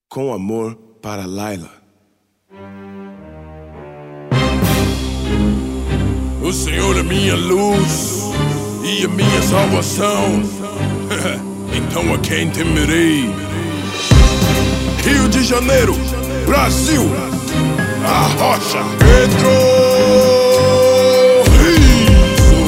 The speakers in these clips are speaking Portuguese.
Com amor para Laila. O Senhor é minha luz e a minha salvação. Então a quem temerei? Rio de Janeiro, Brasil, a rocha. Pedro Rizzo.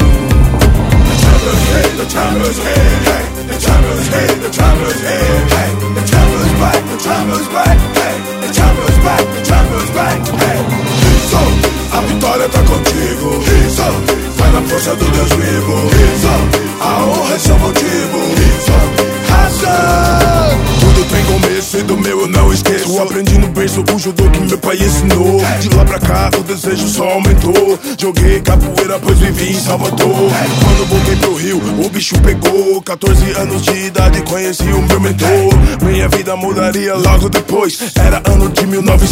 The chamber's here, hey. The chamber's here, the chamber's here, hey. The chamber's back, the chamber's back, hey. The chamber's back, the chamber's back, hey. Rizzo, a vitória tá contigo. Rizzo, vai na força do Deus vivo. Rizzo, a honra é seu motivo. Rizzo, razão. Tudo tem começo e do meu eu não esqueço. Aprendi no berço o judô que meu pai ensinou. De lá pra cá o desejo só aumentou. Joguei capoeira, pois vivi em Salvador. Quando voltei pro Rio, o bicho pegou. 14 anos de idade, conheci o meu mentor. Minha vida mudaria logo depois. Era ano de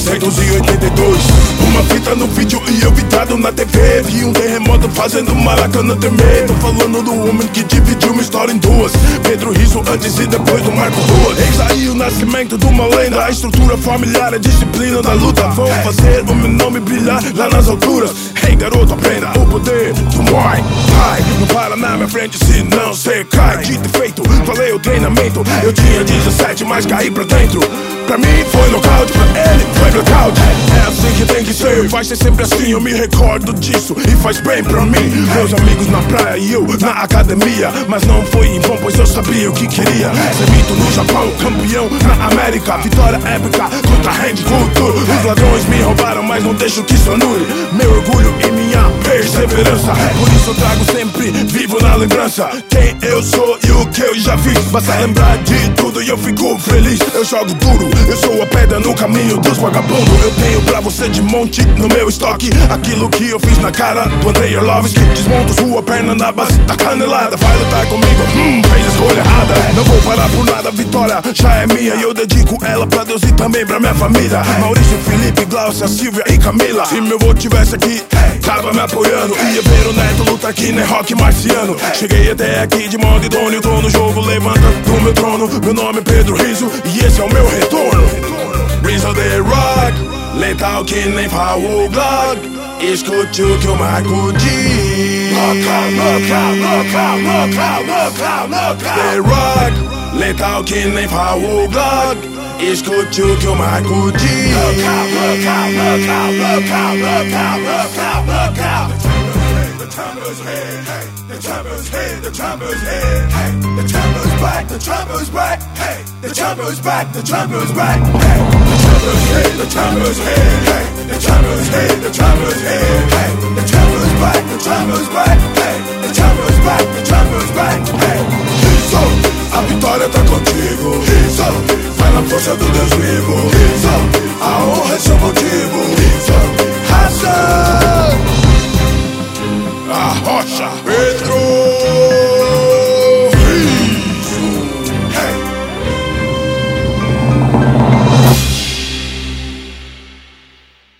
1982. Uma fita no vídeo e eu vitado na TV. Vi um terremoto fazendo Maracanã tremer. Tô falando do homem que dividiu uma história em duas. Pedro Rizzo antes e depois do Marco Ruas. Eis aí o nascimento de uma lenda. A estrutura familiar, a disciplina da luta vão fazer o meu nome brilhar lá nas alturas. Ei, garoto, aprenda o poder do Muay Thai. Não para na minha frente, senão cê cai. Dito e feito, falei o treinamento. Eu tinha 17, mas caí pra dentro. Pra mim foi nocaute, pra ele foi blackout. É assim que tem que ser, vai ser sempre assim. Eu me recordo disso e faz bem pra mim. Meus amigos na praia e eu na academia. Mas não foi em vão, pois eu sabia o que queria. Ser mito no Japão, campeão na América. Vitória épica contra Randy Couture. Os ladrões me roubaram, mas não deixo que isso anule meu orgulho e minha perseverança. Por isso eu trago sempre vivo na lembrança quem eu sou e o que eu já fiz. Basta lembrar de tudo e eu fico feliz. Eu jogo duro, eu sou a pedra no caminho dos vagabundos. Eu tenho pra você de monte no meu estoque aquilo que eu fiz na cara do Andrei Arlovski. Desmonto sua perna na base da canelada. Vai lutar comigo, fez a escolha errada. Não vou parar por nada, a vitória já é minha. E eu dedico ela pra Deus e também pra minha família. Maurício, Felipe, Glaucia, Silvia e Camila. Se meu avô tivesse aqui, tava me apoiando. Ia ver o neto lutar aqui, nem rock marciano. Cheguei até aqui de modo idôneo. Tô no jogo, levanta do meu trono. Meu nome é Pedro Rizzo e esse é o meu retorno. Rizzo the Rock, letal que nem Power Glock. Escute o que o Marco diz. The Rock, letal que nem Power Glock. Escute o que o Marco diz. The chamber's here, hey. The chamber's here, the chamber's here, hey. The chamber's back, the chamber's back, hey. The chamber's back, the chamber's back, hey. The chamber's here, the chamber's here, hey. The chamber's here, the chamber's here, hey. The chamber's back, the chamber's back, hey. The chamber's back, the chamber's back, hey. Rizzo, a vitória tá contigo. Rizzo, vai na força do Deus vivo. Rizzo,